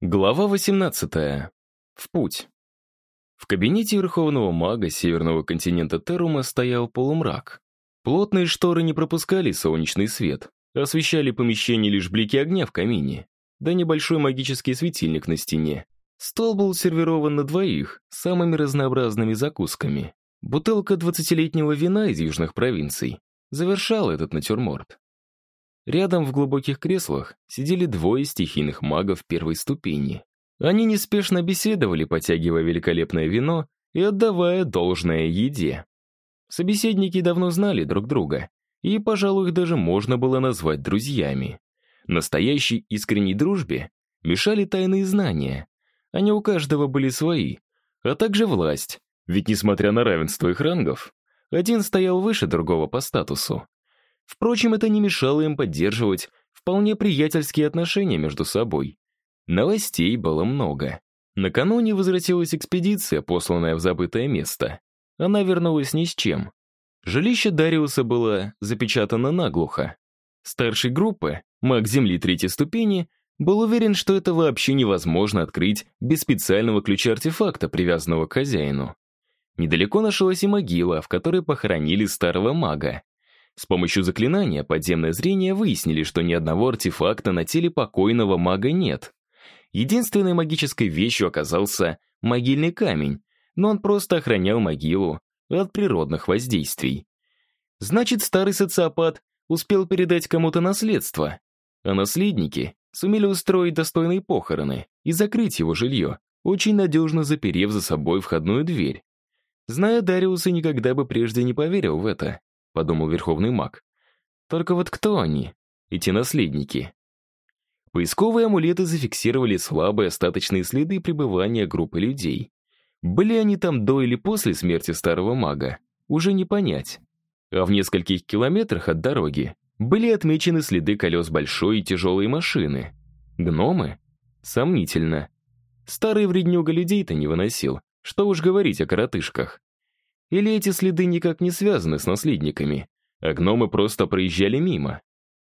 Глава 18. В путь. В кабинете верховного мага северного континента Терума стоял полумрак. Плотные шторы не пропускали солнечный свет, освещали помещение лишь блики огня в камине, да небольшой магический светильник на стене. Стол был сервирован на двоих, с самыми разнообразными закусками. Бутылка 20-летнего вина из южных провинций завершала этот натюрморт. Рядом в глубоких креслах сидели двое стихийных магов первой ступени. Они неспешно беседовали, потягивая великолепное вино и отдавая должное еде. Собеседники давно знали друг друга, и, пожалуй, их даже можно было назвать друзьями. Настоящей искренней дружбе мешали тайные знания. Они у каждого были свои, а также власть, ведь, несмотря на равенство их рангов, один стоял выше другого по статусу. Впрочем, это не мешало им поддерживать вполне приятельские отношения между собой. Новостей было много. Накануне возвратилась экспедиция, посланная в забытое место. Она вернулась ни с чем. Жилище Дариуса было запечатано наглухо. Старший группы, маг Земли третьей ступени, был уверен, что это вообще невозможно открыть без специального ключа-артефакта, привязанного к хозяину. Недалеко нашлась и могила, в которой похоронили старого мага. С помощью заклинания подземное зрение выяснили, что ни одного артефакта на теле покойного мага нет. Единственной магической вещью оказался могильный камень, но он просто охранял могилу от природных воздействий. Значит, старый социопат успел передать кому-то наследство, а наследники сумели устроить достойные похороны и закрыть его жилье, очень надежно заперев за собой входную дверь. Зная Дариуса, никогда бы прежде не поверил в это, подумал верховный маг. Только вот кто они, эти наследники? Поисковые амулеты зафиксировали слабые остаточные следы пребывания группы людей. Были они там до или после смерти старого мага, уже не понять. А в нескольких километрах от дороги были отмечены следы колес большой и тяжелой машины. Гномы? Сомнительно. Старый вреднюга людей-то не выносил, что уж говорить о коротышках. Или эти следы никак не связаны с наследниками, а гномы просто проезжали мимо.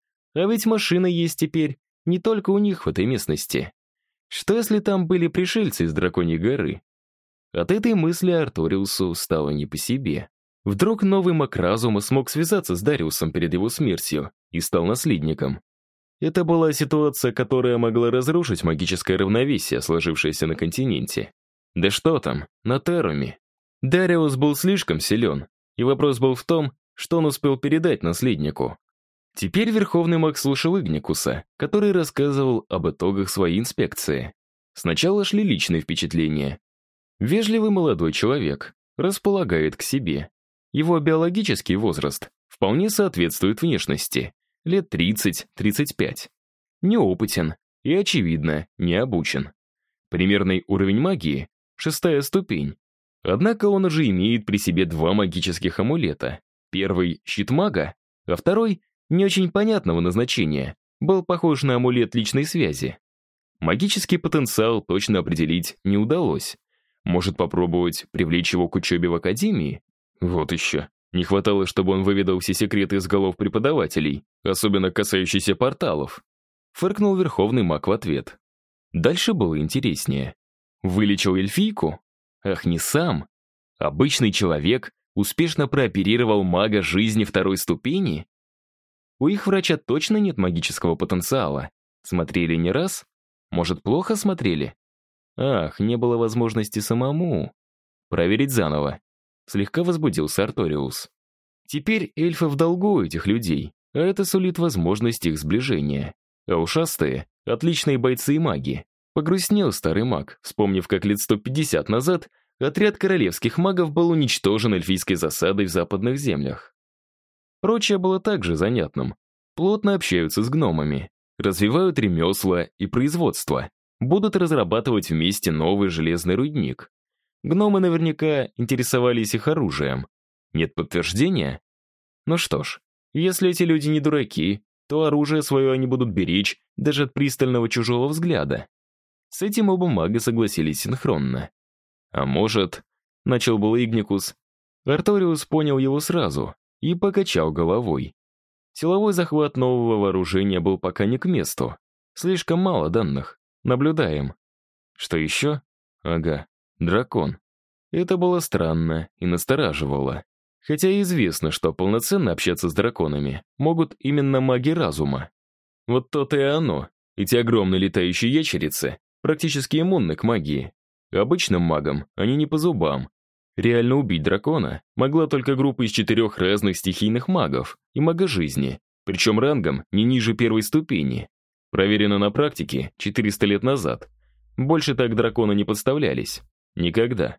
А ведь машина есть теперь не только у них в этой местности. Что если там были пришельцы из Драконьей горы? От этой мысли Арториусу стало не по себе. Вдруг новый маг разума смог связаться с Дариусом перед его смертью и стал наследником. Это была ситуация, которая могла разрушить магическое равновесие, сложившееся на континенте. Да что там, на Теруме. Дариус был слишком силен, и вопрос был в том, что он успел передать наследнику. Теперь верховный маг слушал Игникуса, который рассказывал об итогах своей инспекции. Сначала шли личные впечатления. Вежливый молодой человек, располагает к себе. Его биологический возраст вполне соответствует внешности, лет 30-35. Неопытен и, очевидно, не обучен. Примерный уровень магии — 6-я ступень. Однако он уже имеет при себе 2 магических амулета. Первый — щит мага, а второй — не очень понятного назначения, был похож на амулет личной связи. Магический потенциал точно определить не удалось. Может попробовать привлечь его к учебе в академии? Вот еще. Не хватало, чтобы он выведал все секреты из голов преподавателей, особенно касающиеся порталов. Фыркнул верховный маг в ответ. Дальше было интереснее. Вылечил эльфийку? Ах, не сам. Обычный человек успешно прооперировал мага жизни 2-й ступени? У их врача точно нет магического потенциала. Смотрели не раз? Может, плохо смотрели? Ах, не было возможности самому. Проверить заново. Слегка возбудился Арториус. Теперь эльфы в долгу у этих людей, а это сулит возможность их сближения. А ушастые — отличные бойцы и маги. Погрустнел старый маг, вспомнив, как лет 150 назад отряд королевских магов был уничтожен эльфийской засадой в западных землях. Прочее было также занятным. Плотно общаются с гномами, развивают ремесла и производство, будут разрабатывать вместе новый железный рудник. Гномы наверняка интересовались их оружием. Нет подтверждения? Ну что ж, если эти люди не дураки, то оружие свое они будут беречь даже от пристального чужого взгляда. С этим оба мага согласились синхронно. А может, начал был Игникус, Арториус понял его сразу и покачал головой. Силовой захват нового вооружения был пока не к месту. Слишком мало данных. Наблюдаем. Что еще? Ага, дракон. Это было странно и настораживало. Хотя и известно, что полноценно общаться с драконами могут именно маги разума. Вот то-то и оно. Эти огромные летающие ящерицы практически иммунны к магии. Обычным магам они не по зубам. Реально убить дракона могла только группа из 4 разных стихийных магов и мага жизни, причем рангом не ниже 1 ступени. Проверено на практике 400 лет назад. Больше так драконы не подставлялись. Никогда.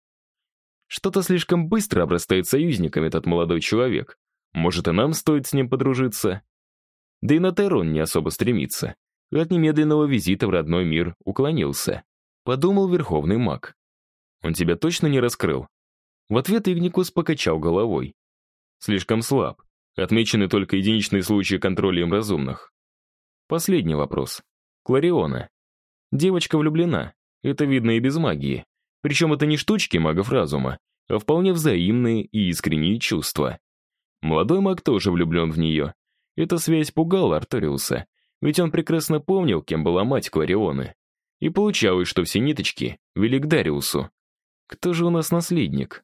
Что-то слишком быстро обрастает союзниками этот молодой человек. Может, и нам стоит с ним подружиться? Да и на Террон не особо стремится. От немедленного визита в родной мир уклонился. Подумал верховный маг. Он тебя точно не раскрыл? В ответ Игникус покачал головой. Слишком слаб. Отмечены только единичные случаи контроля им разумных. Последний вопрос. Клариона. Девочка влюблена. Это видно и без магии. Причем это не штучки магов разума, а вполне взаимные и искренние чувства. Молодой маг тоже влюблен в нее. Эта связь пугала Арториуса, ведь он прекрасно помнил, кем была мать Кларионы. И получалось, что все ниточки вели к Дариусу. Кто же у нас наследник?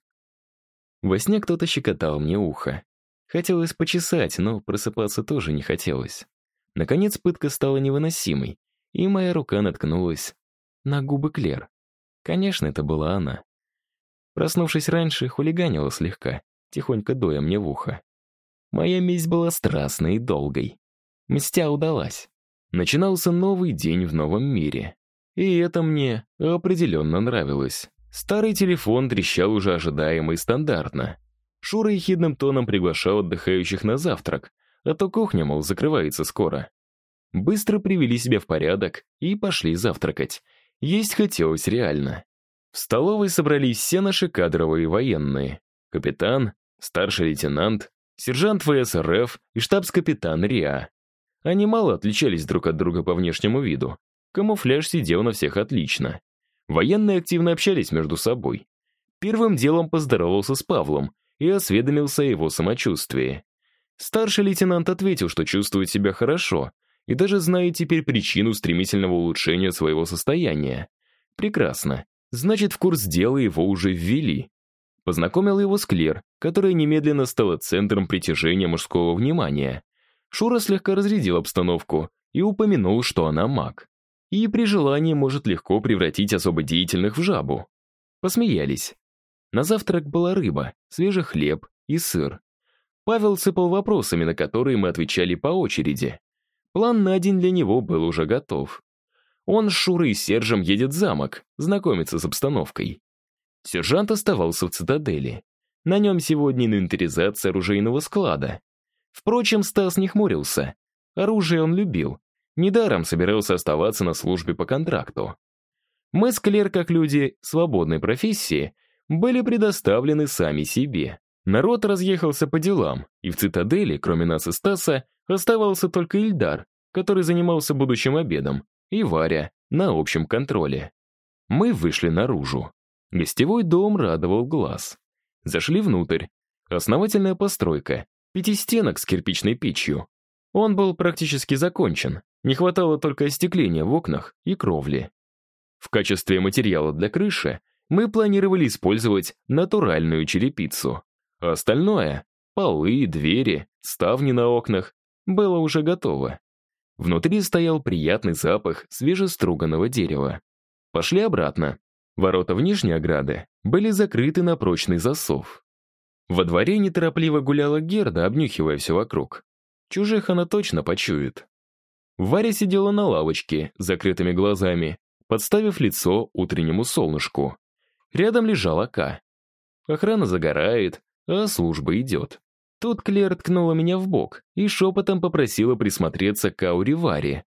Во сне кто-то щекотал мне ухо. Хотелось почесать, но просыпаться тоже не хотелось. Наконец пытка стала невыносимой, и моя рука наткнулась на губы Клер. Конечно, это была она. Проснувшись раньше, хулиганила слегка, тихонько дуя мне в ухо. Моя месть была страстной и долгой. Мстя удалась. Начинался новый день в новом мире. И это мне определенно нравилось. Старый телефон трещал уже ожидаемо и стандартно. Шура ехидным тоном приглашал отдыхающих на завтрак, а то кухня, мол, закрывается скоро. Быстро привели себя в порядок и пошли завтракать. Есть хотелось реально. В столовой собрались все наши кадровые военные. Капитан, старший лейтенант, сержант ВС-РФ и штабс-капитан РИА. Они мало отличались друг от друга по внешнему виду. Камуфляж сидел на всех отлично. Военные активно общались между собой. Первым делом поздоровался с Павлом и осведомился о его самочувствии. Старший лейтенант ответил, что чувствует себя хорошо и даже знает теперь причину стремительного улучшения своего состояния. Прекрасно. Значит, в курс дела его уже ввели. Познакомил его с Клер, которая немедленно стала центром притяжения мужского внимания. Шура слегка разрядил обстановку и упомянул, что она маг. И при желании может легко превратить особо деятельных в жабу. Посмеялись. На завтрак была рыба, свежий хлеб и сыр. Павел сыпал вопросами, на которые мы отвечали по очереди. План на день для него был уже готов. Он с Шурой и Сержем едет в замок, знакомиться с обстановкой. Сержант оставался в цитадели. На нем сегодня инвентаризация оружейного склада. Впрочем, Стас не хмурился. Оружие он любил. Недаром собирался оставаться на службе по контракту. Мы с Клер, как люди свободной профессии, были предоставлены сами себе. Народ разъехался по делам, и в цитадели, кроме нас и Стаса, оставался только Ильдар, который занимался будущим обедом, и Варя на общем контроле. Мы вышли наружу. Гостевой дом радовал глаз. Зашли внутрь. Основательная постройка, 5 стенок с кирпичной печью. Он был практически закончен, не хватало только остекления в окнах и кровли. В качестве материала для крыши мы планировали использовать натуральную черепицу. А остальное — полы, двери, ставни на окнах — было уже готово. Внутри стоял приятный запах свежеструганного дерева. Пошли обратно. Ворота внешней ограды были закрыты на прочный засов. Во дворе неторопливо гуляла Герда, обнюхивая все вокруг. Чужих она точно почует. Варя сидела на лавочке с закрытыми глазами, подставив лицо утреннему солнышку. Рядом лежал Ака. Охрана загорает, а служба идет. Тут Клер ткнула меня в бок и шепотом попросила присмотреться к ауре Вари.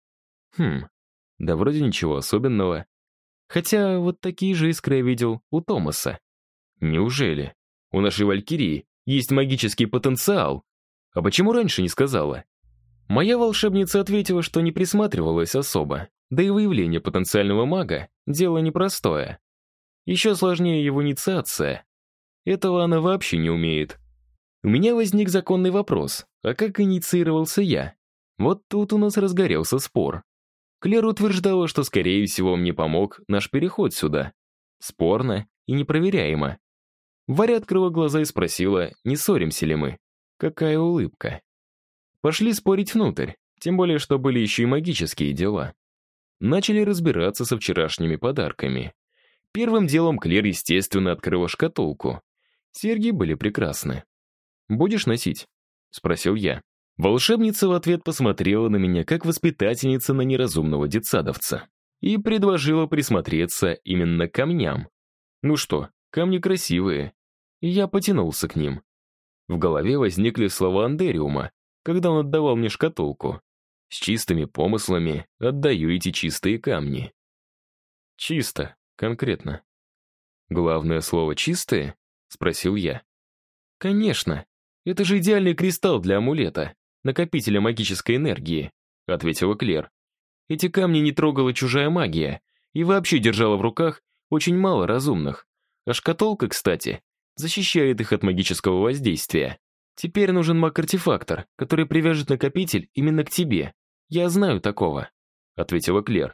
Да вроде ничего особенного. Хотя вот такие же искры я видел у Томаса. Неужели? У нашей Валькирии есть магический потенциал. А почему раньше не сказала? Моя волшебница ответила, что не присматривалась особо, да и выявление потенциального мага — дело непростое. Еще сложнее его инициация. Этого она вообще не умеет. У меня возник законный вопрос, а как инициировался я? Вот тут у нас разгорелся спор. Клэр утверждала, что, скорее всего, мне помог наш переход сюда. Спорно и непроверяемо. Варя открыла глаза и спросила, не ссоримся ли мы. Какая улыбка. Пошли спорить внутрь, тем более, что были еще и магические дела. Начали разбираться со вчерашними подарками. Первым делом Клэр, естественно, открыла шкатулку. Серьги были прекрасны. «Будешь носить?» — спросил я. Волшебница в ответ посмотрела на меня, как воспитательница на неразумного детсадовца, и предложила присмотреться именно к камням. Ну что, камни красивые. И я потянулся к ним. В голове возникли слова Андериума, когда он отдавал мне шкатулку. С чистыми помыслами отдаю эти чистые камни. Чисто, конкретно. Главное слово «чистые»? Спросил я. Конечно, это же идеальный кристалл для амулета, накопителя магической энергии, ответила Клэр. Эти камни не трогала чужая магия и вообще держала в руках очень мало разумных. А шкатулка, кстати, защищает их от магического воздействия. Теперь нужен маг-артефактор, который привяжет накопитель именно к тебе. Я знаю такого, ответила Клэр.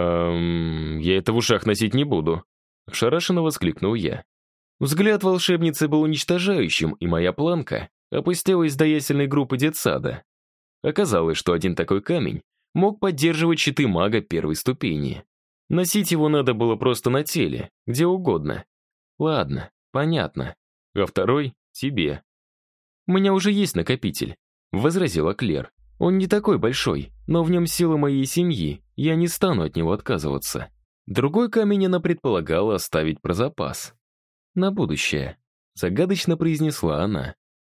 Я это в ушах носить не буду, ошарашенно воскликнул я. Взгляд волшебницы был уничтожающим, и моя планка опустилась до ясельной группы детсада. Оказалось, что один такой камень мог поддерживать щиты мага первой ступени. Носить его надо было просто на теле, где угодно. Ладно, понятно. А второй — тебе. «У меня уже есть накопитель», — возразила Клэр. «Он не такой большой, но в нем сила моей семьи, я не стану от него отказываться». Другой камень она предполагала оставить про запас. «На будущее», — загадочно произнесла она.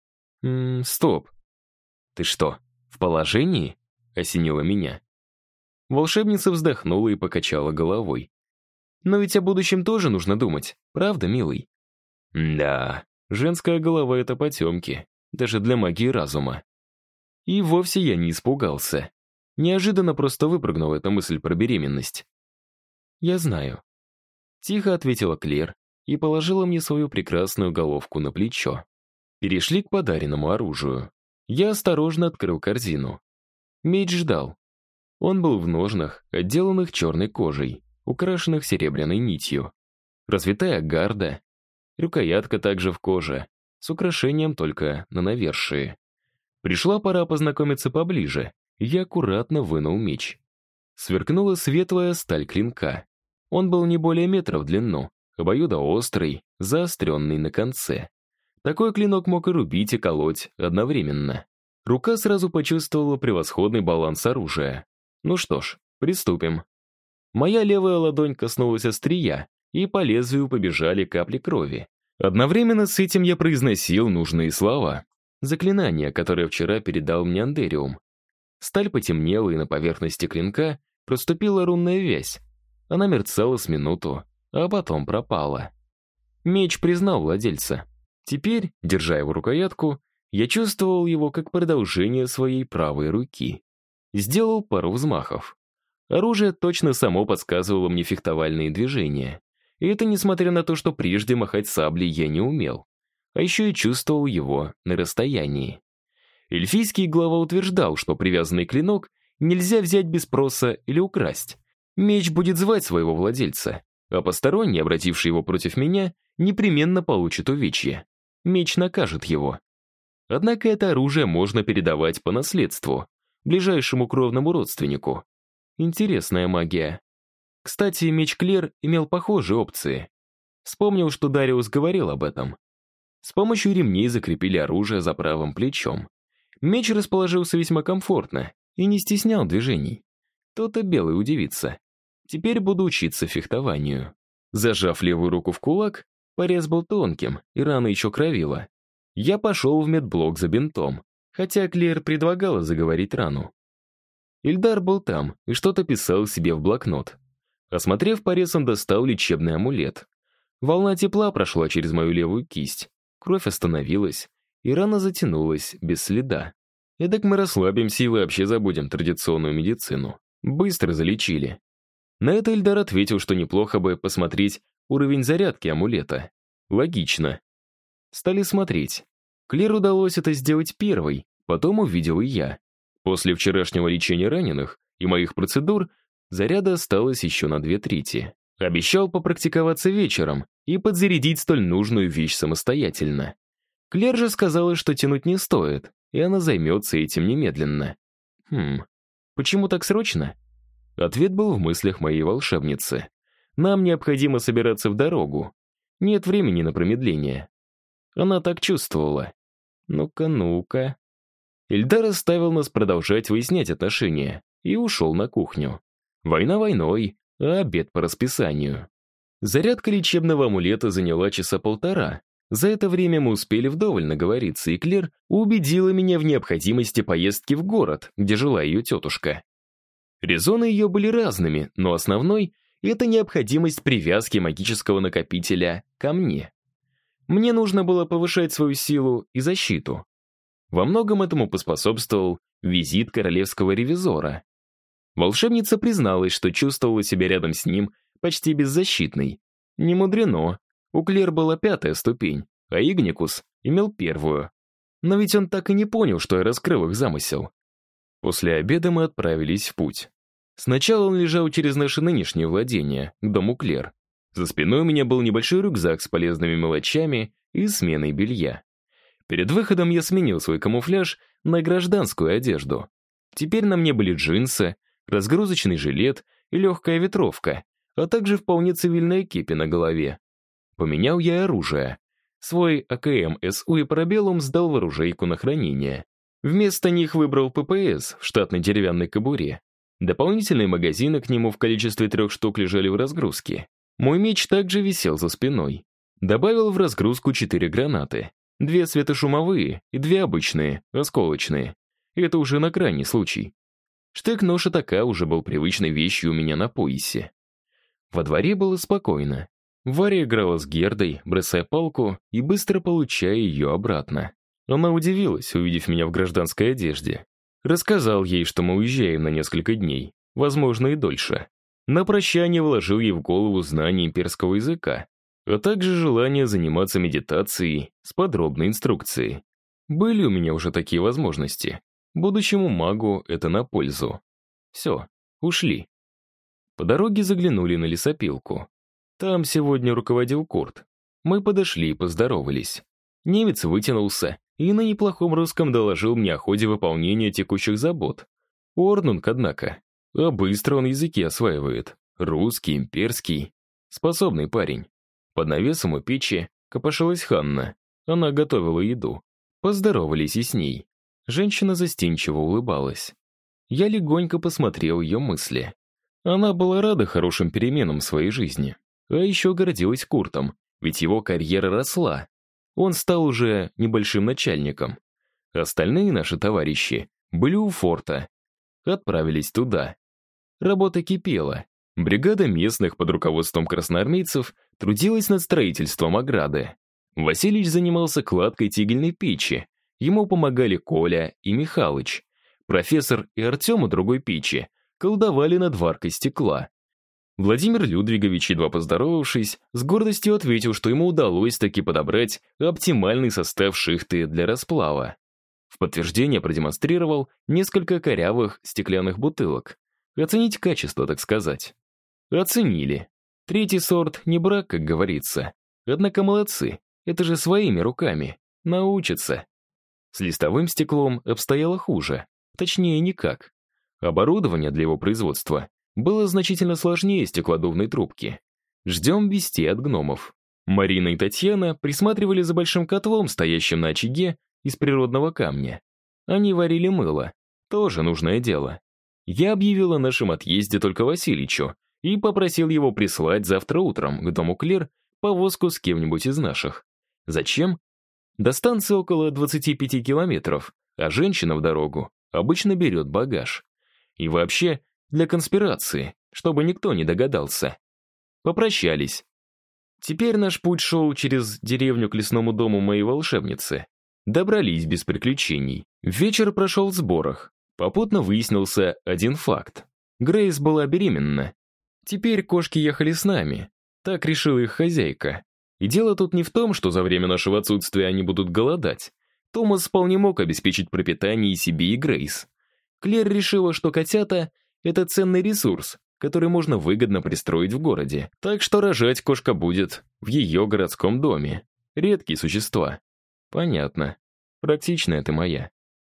Стоп. Ты что, в положении?» — осенило меня. Волшебница вздохнула и покачала головой. «Но ведь о будущем тоже нужно думать, правда, милый?» Да, женская голова — это потемки, даже для магии разума. И вовсе я не испугался. Неожиданно просто выпрыгнула эта мысль про беременность. «Я знаю», — тихо ответила Клэр и положила мне свою прекрасную головку на плечо. Перешли к подаренному оружию. Я осторожно открыл корзину. Меч ждал. Он был в ножнах, отделанных черной кожей, украшенных серебряной нитью. Развитая гарда, рукоятка также в коже, с украшением только на навершии. Пришла пора познакомиться поближе, и я аккуратно вынул меч. Сверкнула светлая сталь клинка. Он был не более метра в длину, обоюдоострый, заостренный на конце. Такой клинок мог и рубить, и колоть одновременно. Рука сразу почувствовала превосходный баланс оружия. Ну что ж, приступим. Моя левая ладонь коснулась острия, и по лезвию побежали капли крови. Одновременно с этим я произносил нужные слова. Заклинание, которое вчера передал мне Андериум. Сталь потемнела, и на поверхности клинка проступила рунная вязь. Она мерцала с минуту, а потом пропала. Меч признал владельца. Теперь, держа его рукоятку, я чувствовал его как продолжение своей правой руки. Сделал пару взмахов. Оружие точно само подсказывало мне фехтовальные движения. И это несмотря на то, что прежде махать саблей я не умел. А еще и чувствовал его на расстоянии. Эльфийский глава утверждал, что привязанный клинок нельзя взять без спроса или украсть. Меч будет звать своего владельца, а посторонний, обративший его против меня, непременно получит увечье. Меч накажет его. Однако это оружие можно передавать по наследству, ближайшему кровному родственнику. Интересная магия. Кстати, меч Клэр имел похожие опции. Вспомнил, что Дариус говорил об этом. С помощью ремней закрепили оружие за правым плечом. Меч расположился весьма комфортно и не стеснял движений. То-то Белый удивится. Теперь буду учиться фехтованию. Зажав левую руку в кулак, порез был тонким, и рана еще кровила. Я пошел в медблок за бинтом, хотя Клэр предлагала заговорить рану. Ильдар был там и что-то писал себе в блокнот. Осмотрев порез, он достал лечебный амулет. Волна тепла прошла через мою левую кисть. Кровь остановилась, и рана затянулась без следа. Эдак мы расслабимся и вообще забудем традиционную медицину. Быстро залечили. На это Ильдар ответил, что неплохо бы посмотреть уровень зарядки амулета. Логично. Стали смотреть. Клэр удалось это сделать первой, потом увидел и я. После вчерашнего лечения раненых и моих процедур Заряда осталось еще на 2/3. Обещал попрактиковаться вечером и подзарядить столь нужную вещь самостоятельно. Клер же сказала, что тянуть не стоит, и она займется этим немедленно. Почему так срочно? Ответ был в мыслях моей волшебницы. Нам необходимо собираться в дорогу. Нет времени на промедление. Она так чувствовала. Ну-ка, ну-ка. Ильдар оставил нас продолжать выяснять отношения и ушел на кухню. Война войной, а обед по расписанию. Зарядка лечебного амулета заняла часа полтора. За это время мы успели вдоволь наговориться, и Клер убедила меня в необходимости поездки в город, где жила ее тетушка. Резоны ее были разными, но основной — это необходимость привязки магического накопителя ко мне. Мне нужно было повышать свою силу и защиту. Во многом этому поспособствовал визит королевского ревизора. Волшебница призналась, что чувствовала себя рядом с ним почти беззащитной. Не мудрено. У Клер была 5-я ступень, а Игникус имел 1-ю. Но ведь он так и не понял, что я раскрыл их замысел. После обеда мы отправились в путь. Сначала он лежал через наше нынешнее владение, к дому Клер. За спиной у меня был небольшой рюкзак с полезными мелочами и сменой белья. Перед выходом я сменил свой камуфляж на гражданскую одежду. Теперь на мне были джинсы, разгрузочный жилет и легкая ветровка, а также вполне цивильная кепи на голове. Поменял я оружие. Свой АКМ-СУ и Парабеллум сдал в оружейку на хранение. Вместо них выбрал ППС в штатной деревянной кобуре. Дополнительные магазины к нему в количестве 3 штук лежали в разгрузке. Мой меч также висел за спиной. Добавил в разгрузку 4 гранаты. 2 светошумовые и 2 обычные, осколочные. Это уже на крайний случай. Штык-нож атака уже был привычной вещью у меня на поясе. Во дворе было спокойно. Варя играла с Гердой, бросая палку и быстро получая ее обратно. Она удивилась, увидев меня в гражданской одежде. Рассказал ей, что мы уезжаем на несколько дней, возможно, и дольше. На прощание вложил ей в голову знание имперского языка, а также желание заниматься медитацией с подробной инструкцией. Были у меня уже такие возможности. Будущему магу это на пользу. Все, ушли. По дороге заглянули на лесопилку. Там сегодня руководил Курт. Мы подошли и поздоровались. Немец вытянулся и на неплохом русском доложил мне о ходе выполнения текущих забот. Орнунг, однако. А быстро он языки осваивает. Русский, имперский. Способный парень. Под навесом у печи копошилась Ханна. Она готовила еду. Поздоровались и с ней. Женщина застенчиво улыбалась. Я легонько посмотрел ее мысли. Она была рада хорошим переменам в своей жизни. А еще гордилась Куртом, ведь его карьера росла. Он стал уже небольшим начальником. Остальные наши товарищи были у форта. Отправились туда. Работа кипела. Бригада местных под руководством красноармейцев трудилась над строительством ограды. Василич занимался кладкой тигельной печи. Ему помогали Коля и Михалыч. Профессор и Артем у другой печи колдовали над варкой стекла. Владимир Людвигович, едва поздоровавшись, с гордостью ответил, что ему удалось таки подобрать оптимальный состав шихты для расплава. В подтверждение продемонстрировал несколько корявых стеклянных бутылок. Оценить качество, так сказать. Оценили. 3-й сорт не брак, как говорится. Однако молодцы, это же своими руками. Научатся. С листовым стеклом обстояло хуже. Точнее, никак. Оборудование для его производства было значительно сложнее стеклодувной трубки. Ждем вести от гномов. Марина и Татьяна присматривали за большим котлом, стоящим на очаге из природного камня. Они варили мыло. Тоже нужное дело. Я объявил о нашем отъезде только Василичу и попросил его прислать завтра утром к дому Клер повозку с кем-нибудь из наших. Зачем? До станции около 25 километров, а женщина в дорогу обычно берет багаж. И вообще, для конспирации, чтобы никто не догадался. Попрощались. Теперь наш путь шел через деревню к лесному дому моей волшебницы. Добрались без приключений. Вечер прошел в сборах. Попутно выяснился один факт. Грейс была беременна. Теперь кошки ехали с нами. Так решила их хозяйка. И дело тут не в том, что за время нашего отсутствия они будут голодать. Томас вполне мог обеспечить пропитание и себе, и Грейс. Клер решила, что котята — это ценный ресурс, который можно выгодно пристроить в городе. Так что рожать кошка будет в ее городском доме. Редкие существа. Понятно. Практичная ты моя.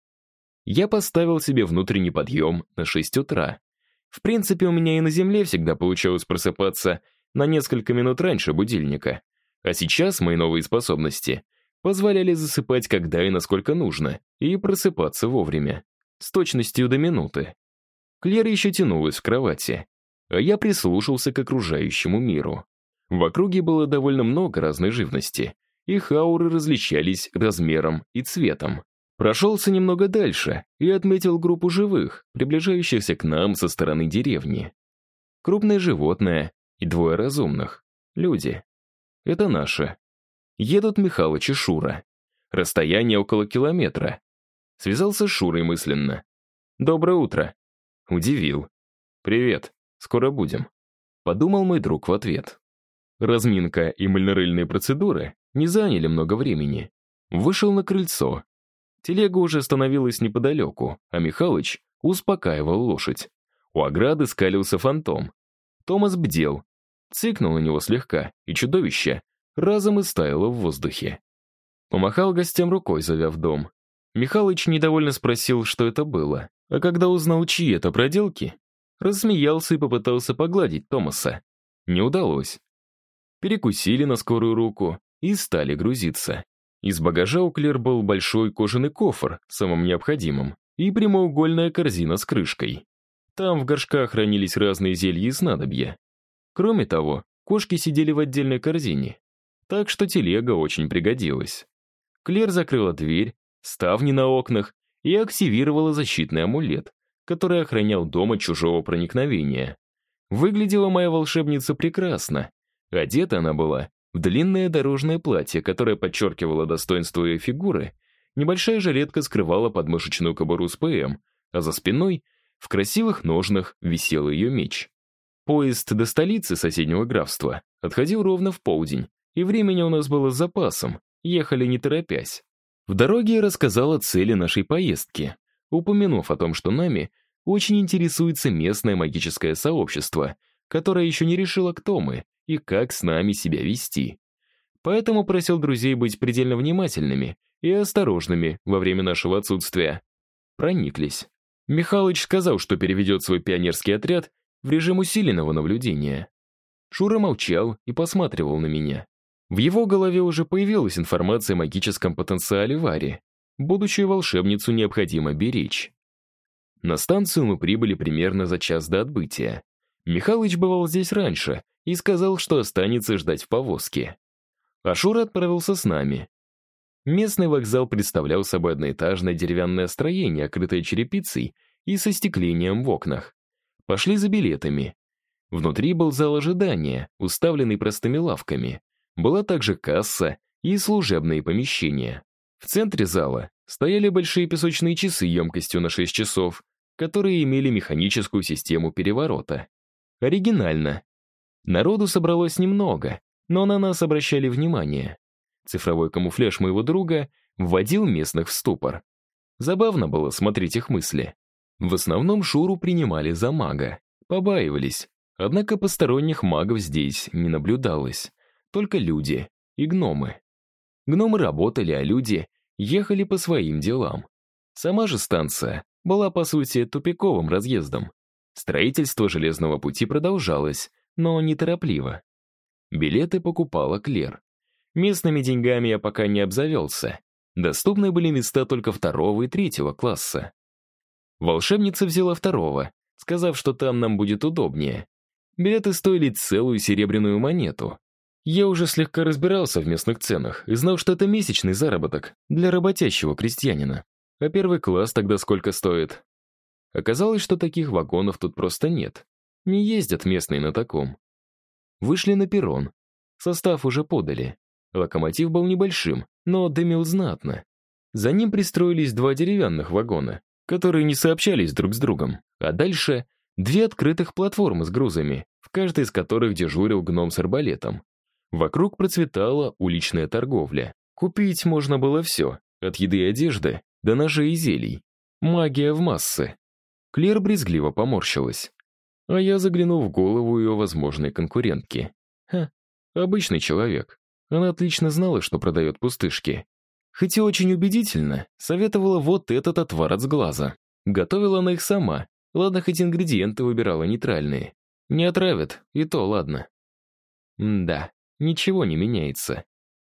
Я поставил себе внутренний подъем на 6 утра. В принципе, у меня и на земле всегда получалось просыпаться на несколько минут раньше будильника. А сейчас мои новые способности позволяли засыпать когда и насколько нужно, и просыпаться вовремя, с точностью до минуты. Клер еще тянулась в кровати, а я прислушался к окружающему миру. В округе было довольно много разной живности. Их ауры различались размером и цветом. Прошелся немного дальше и отметил группу живых, приближающихся к нам со стороны деревни. Крупное животное и 2 разумных. Люди. Это наши. Едут Михалыч и Шура. Расстояние около километра. Связался с Шурой мысленно. «Доброе утро». Удивил. «Привет, скоро будем», — подумал мой друг в ответ. Разминка и мыльно-рыльные процедуры не заняли много времени. Вышел на крыльцо. Телега уже остановилась неподалеку, а Михалыч успокаивал лошадь. У ограды скалился фантом. Томас бдел. Цыкнул на него слегка, и чудовище разом истаяло в воздухе. Помахал гостям рукой, зовя в дом. Михалыч недовольно спросил, что это было, а когда узнал, чьи это проделки, рассмеялся и попытался погладить Томаса. Не удалось. Перекусили на скорую руку и стали грузиться. Из багажа у Клер был большой кожаный кофр, самым необходимым, и прямоугольная корзина с крышкой. Там в горшках хранились разные зелья и снадобья. Кроме того, кошки сидели в отдельной корзине, так что телега очень пригодилась. Клер закрыла дверь, ставни на окнах и активировала защитный амулет, который охранял дом от чужого проникновения. Выглядела моя волшебница прекрасно. Одета она была в длинное дорожное платье, которое подчеркивало достоинство ее фигуры, небольшая жилетка скрывала подмышечную кобуру с ПМ, а за спиной в красивых ножнах висел ее меч. Поезд до столицы соседнего графства отходил ровно в полдень, и времени у нас было с запасом, ехали не торопясь. В дороге я рассказал о цели нашей поездки, упомянув о том, что нами очень интересуется местное магическое сообщество, которое еще не решило, кто мы и как с нами себя вести. Поэтому просил друзей быть предельно внимательными и осторожными во время нашего отсутствия. Прониклись. Михалыч сказал, что переведет свой пионерский отряд в режим усиленного наблюдения. Шура молчал и посматривал на меня. В его голове уже появилась информация о магическом потенциале Вари. Будущую волшебницу необходимо беречь. На станцию мы прибыли примерно за час до отбытия. Михалыч бывал здесь раньше и сказал, что останется ждать в повозке. А Шура отправился с нами. Местный вокзал представлял собой одноэтажное деревянное строение, окрытое черепицей и со стеклением в окнах. Пошли за билетами. Внутри был зал ожидания, уставленный простыми лавками. Была также касса и служебные помещения. В центре зала стояли большие песочные часы емкостью на 6 часов, которые имели механическую систему переворота. Оригинально. Народу собралось немного, но на нас обращали внимание. Цифровой камуфляж моего друга вводил местных в ступор. Забавно было смотреть их мысли. В основном Шуру принимали за мага, побаивались, однако посторонних магов здесь не наблюдалось, только люди и гномы. Гномы работали, а люди ехали по своим делам. Сама же станция была, по сути, тупиковым разъездом. Строительство железного пути продолжалось, но неторопливо. Билеты покупала Клер. Местными деньгами я пока не обзавелся. Доступны были места только 2 и 3 класса. Волшебница взяла 2, сказав, что там нам будет удобнее. Билеты стоили целую серебряную монету. Я уже слегка разбирался в местных ценах и знал, что это месячный заработок для работящего крестьянина. А 1 класс тогда сколько стоит? Оказалось, что таких вагонов тут просто нет. Не ездят местные на таком. Вышли на перрон. Состав уже подали. Локомотив был небольшим, но дымил знатно. За ним пристроились 2 деревянных вагона, которые не сообщались друг с другом. А дальше 2 открытых платформы с грузами, в каждой из которых дежурил гном с арбалетом. Вокруг процветала уличная торговля. Купить можно было все, от еды и одежды до ножей и зелий. Магия в массы. Клер брезгливо поморщилась. А я заглянул в голову ее возможной конкурентки. Обычный человек. Она отлично знала, что продает пустышки. Хоть и очень убедительно, советовала вот этот отвар от сглаза. Готовила она их сама. Ладно, хоть ингредиенты выбирала нейтральные. Не отравят, и то ладно. Да, ничего не меняется.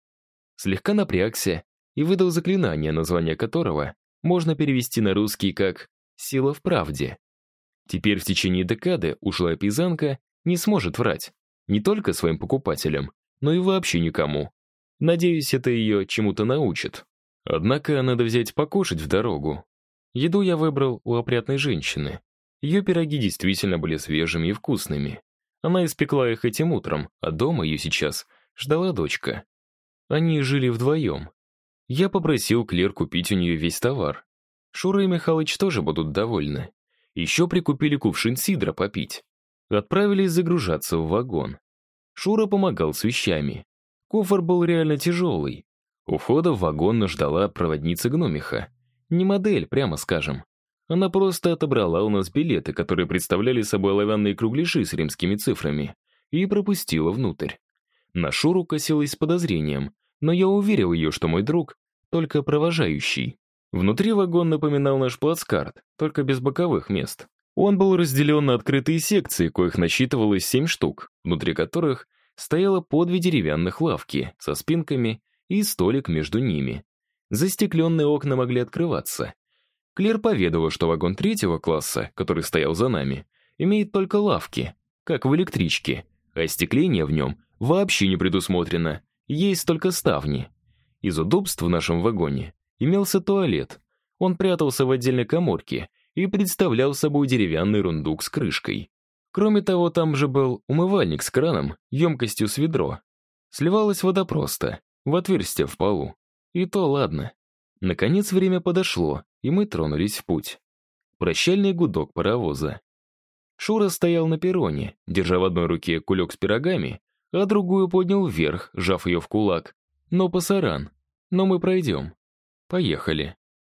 Слегка напрягся и выдал заклинание, название которого можно перевести на русский как «сила в правде». Теперь в течение декады ушлая пизанка не сможет врать. Не только своим покупателям, но и вообще никому. Надеюсь, это ее чему-то научит. Однако надо взять покушать в дорогу. Еду я выбрал у опрятной женщины. Ее пироги действительно были свежими и вкусными. Она испекла их этим утром, а дома ее сейчас ждала дочка. Они жили вдвоем. Я попросил Клер купить у нее весь товар. Шура и Михалыч тоже будут довольны. Еще прикупили кувшин сидра попить. Отправились загружаться в вагон. Шура помогал с вещами. Кофр был реально тяжелый. У входа в вагон нас ждала проводница-гномиха. Не модель, прямо скажем. Она просто отобрала у нас билеты, которые представляли собой оловянные кругляши с римскими цифрами, и пропустила внутрь. На Шуру косилась с подозрением, но я уверил ее, что мой друг только провожающий. Внутри вагон напоминал наш плацкарт, только без боковых мест. Он был разделен на открытые секции, коих насчитывалось 7 штук, внутри которых стояло по 2 деревянных лавки со спинками и столик между ними. Застекленные окна могли открываться. Клер поведала, что вагон 3-го класса, который стоял за нами, имеет только лавки, как в электричке, а остекление в нем вообще не предусмотрено, есть только ставни. Из удобств в нашем вагоне имелся туалет. Он прятался в отдельной каморке и представлял собой деревянный рундук с крышкой. Кроме того, там же был умывальник с краном, емкостью с ведро. Сливалась вода просто, в отверстие в полу. И то ладно. Наконец время подошло, и мы тронулись в путь. Прощальный гудок паровоза. Шура стоял на перроне, держа в одной руке кулек с пирогами, а другую поднял вверх, сжав ее в кулак. Но пасаран. Но мы пройдем. Поехали.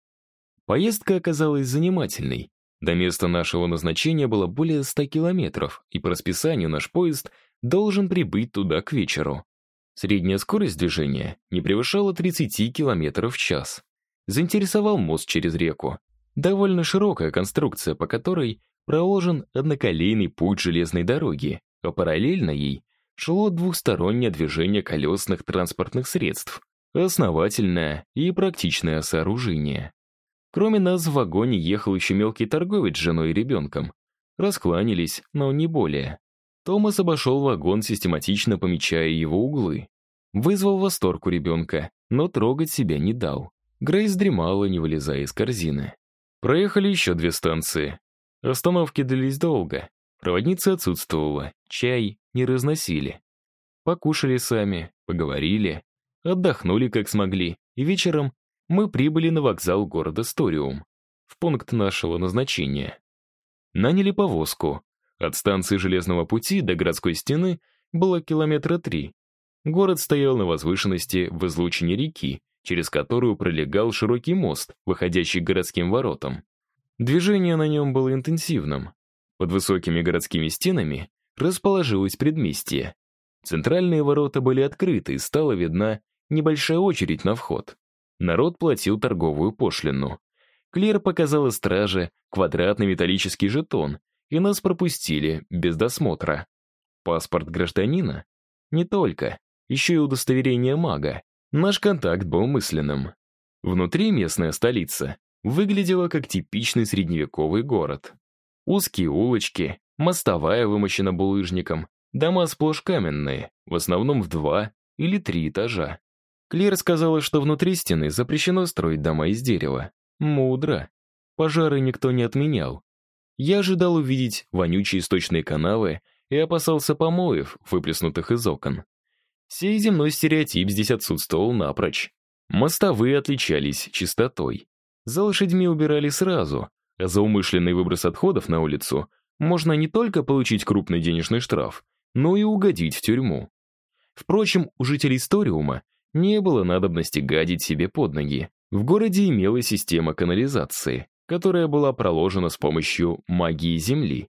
Поездка оказалась занимательной. До места нашего назначения было более 100 километров, и по расписанию наш поезд должен прибыть туда к вечеру. Средняя скорость движения не превышала 30 километров в час. Заинтересовал мост через реку. Довольно широкая конструкция, по которой проложен одноколейный путь железной дороги, а параллельно ей шло двухстороннее движение колесных транспортных средств. Основательное и практичное сооружение. Кроме нас в вагоне ехал еще мелкий торговец с женой и ребенком. Раскланялись, но не более. Томас обошел вагон, систематично помечая его углы. Вызвал восторг у ребенка, но трогать себя не дал. Грейс дремала, не вылезая из корзины. Проехали еще 2 станции. Остановки длились долго. Проводница отсутствовала, чай не разносили. Покушали сами, поговорили, отдохнули как смогли, и вечером мы прибыли на вокзал города Сториум, в пункт нашего назначения. Наняли повозку. От станции железного пути до городской стены было 3 километра. Город стоял на возвышенности в излучине реки, через которую пролегал широкий мост, выходящий к городским воротам. Движение на нем было интенсивным. Под высокими городскими стенами расположилось предместье. Центральные ворота были открыты, и стала видна небольшая очередь на вход. Народ платил торговую пошлину. Клер показала страже квадратный металлический жетон, и нас пропустили без досмотра. Паспорт гражданина? Не только, еще и удостоверение мага. Наш контакт был мысленным. Внутри местная столица выглядела как типичный средневековый город. Узкие улочки, мостовая вымощена булыжником, дома сплошь каменные, в основном в 2 или 3 этажа. Клер сказала, что внутри стены запрещено строить дома из дерева. Мудро. Пожары никто не отменял. Я ожидал увидеть вонючие сточные канавы и опасался помоев, выплеснутых из окон. Сей земной стереотип здесь отсутствовал напрочь. Мостовые отличались чистотой. За лошадьми убирали сразу, а за умышленный выброс отходов на улицу можно не только получить крупный денежный штраф, но и угодить в тюрьму. Впрочем, у жителей Сториума не было надобности гадить себе под ноги. В городе имелась система канализации, которая была проложена с помощью магии земли.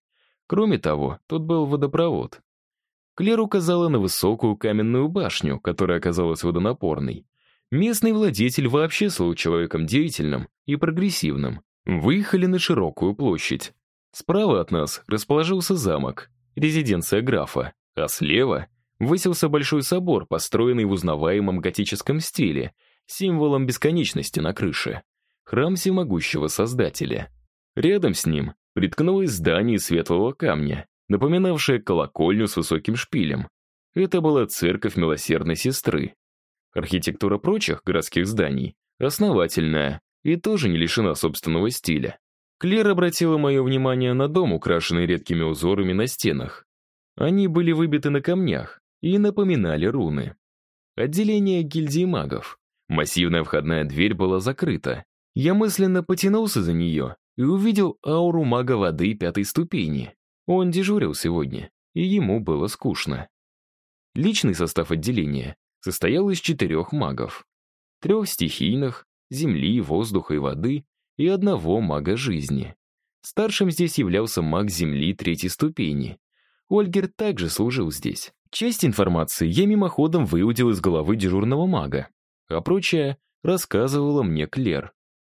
Кроме того, тут был водопровод. Клер указала на высокую каменную башню, которая оказалась водонапорной. Местный владетель вообще стал человеком деятельным и прогрессивным. Выехали на широкую площадь. Справа от нас расположился замок, резиденция графа, а слева высился большой собор, построенный в узнаваемом готическом стиле, символом бесконечности на крыше. Храм всемогущего Создателя. Рядом с ним приткнулось здание из светлого камня, напоминавшее колокольню с высоким шпилем. Это была церковь Милосердной Сестры. Архитектура прочих городских зданий основательная и тоже не лишена собственного стиля. Клер обратила мое внимание на дом, украшенный редкими узорами на стенах. Они были выбиты на камнях и напоминали руны. Отделение гильдии магов. Массивная входная дверь была закрыта. Я мысленно потянулся за нее и увидел ауру мага воды 5-й ступени. Он дежурил сегодня, и ему было скучно. Личный состав отделения состоял из 4 магов. 3 стихийных, земли, воздуха и воды, и 1 мага жизни. Старшим здесь являлся маг земли 3-й ступени. Ольгер также служил здесь. Часть информации я мимоходом выудил из головы дежурного мага, а прочее рассказывала мне Клер.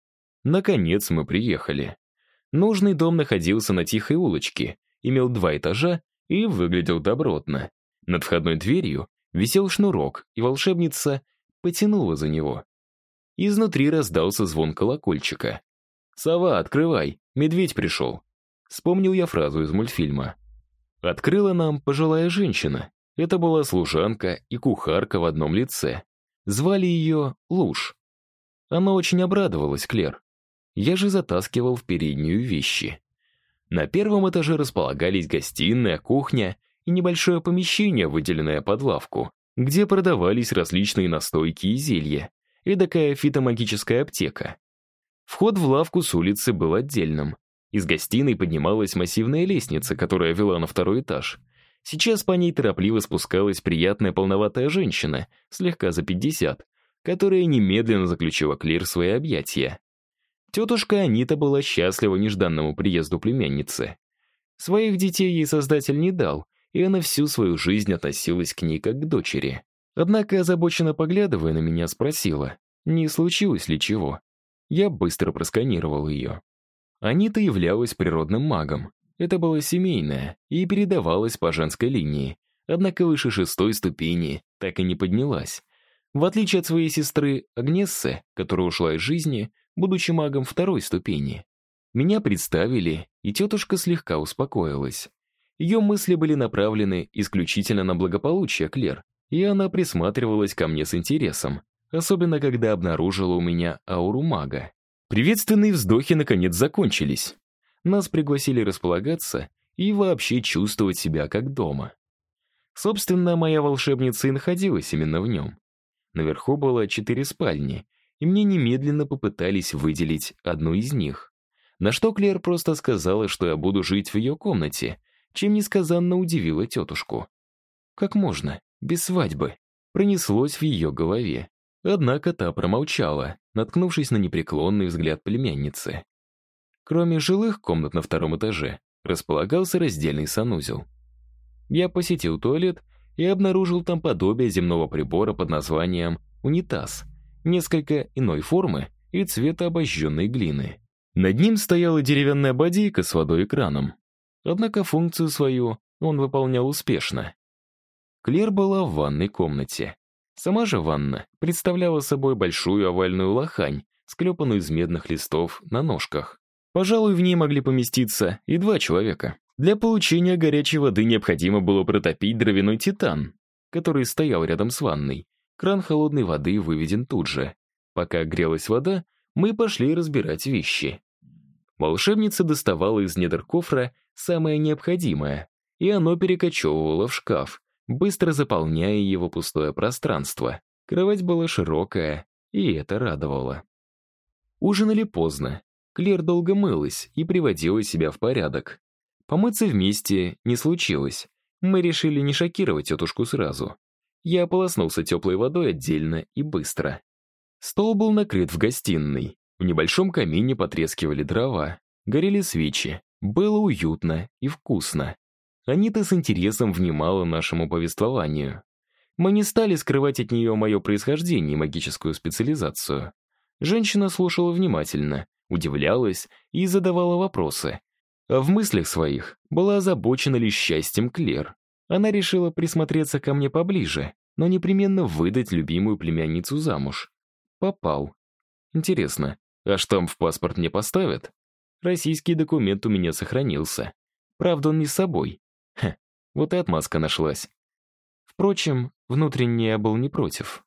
Наконец мы приехали. Нужный дом находился на тихой улочке, имел 2 этажа и выглядел добротно. Над входной дверью висел шнурок, и волшебница потянула за него. Изнутри раздался звон колокольчика. «Сова, открывай, медведь пришел!» Вспомнил я фразу из мультфильма. Открыла нам пожилая женщина. Это была служанка и кухарка в одном лице. Звали ее Луж. Она очень обрадовалась Клер. Я же затаскивал в переднюю вещи. На 1-м этаже располагались гостиная, кухня и небольшое помещение, выделенное под лавку, где продавались различные настойки и зелья, эдакая фитомагическая аптека. Вход в лавку с улицы был отдельным. Из гостиной поднималась массивная лестница, которая вела на 2-й этаж. Сейчас по ней торопливо спускалась приятная полноватая женщина, слегка за 50, которая немедленно заключила Клер в свои объятия. Тетушка Анита была счастлива нежданному приезду племянницы. Своих детей ей Создатель не дал, и она всю свою жизнь относилась к ней как к дочери. Однако, озабоченно поглядывая на меня, спросила, не случилось ли чего. Я быстро просканировал ее. Анита являлась природным магом. Это было семейное и передавалось по женской линии, однако выше 6-й ступени так и не поднялась. В отличие от своей сестры Агнессы, которая ушла из жизни, будучи магом 2-й ступени. Меня представили, и тетушка слегка успокоилась. Ее мысли были направлены исключительно на благополучие Клер, и она присматривалась ко мне с интересом, особенно когда обнаружила у меня ауру мага. Приветственные вздохи наконец закончились. Нас пригласили располагаться и вообще чувствовать себя как дома. Собственно, моя волшебница и находилась именно в нем. Наверху было 4 спальни, и мне немедленно попытались выделить одну из них. На что Клер просто сказала, что я буду жить в ее комнате, чем несказанно удивила тетушку. Как можно, без свадьбы? Пронеслось в ее голове. Однако та промолчала, наткнувшись на непреклонный взгляд племянницы. Кроме жилых комнат на 2-м этаже, располагался раздельный санузел. Я посетил туалет и обнаружил там подобие земного прибора под названием унитаз, несколько иной формы и цвета обожженной глины. Над ним стояла деревянная бодейка с водой и краном. Однако функцию свою он выполнял успешно. Клер была в ванной комнате. Сама же ванна представляла собой большую овальную лохань, склепанную из медных листов на ножках. Пожалуй, в ней могли поместиться и 2 человека. Для получения горячей воды необходимо было протопить дровяной титан, который стоял рядом с ванной. Кран холодной воды выведен тут же. Пока грелась вода, мы пошли разбирать вещи. Волшебница доставала из недр кофра самое необходимое, и оно перекочевывало в шкаф, быстро заполняя его пустое пространство. Кровать была широкая, и это радовало. Ужинали поздно. Клер долго мылась и приводила себя в порядок. Помыться вместе не случилось. Мы решили не шокировать тетушку сразу. Я ополоснулся теплой водой отдельно и быстро. Стол был накрыт в гостиной. В небольшом камине потрескивали дрова, горели свечи, Было уютно и вкусно. Анита с интересом внимала нашему повествованию. Мы не стали скрывать от нее мое происхождение и магическую специализацию. Женщина слушала внимательно, удивлялась и задавала вопросы. А в мыслях своих была озабочена лишь счастьем Клер. Она решила присмотреться ко мне поближе, но непременно выдать любимую племянницу замуж. Попал. Интересно, а штамп в паспорт мне поставят? Российский документ у меня сохранился. Правда, он не с собой. Вот и отмазка нашлась. Впрочем, внутренне я был не против.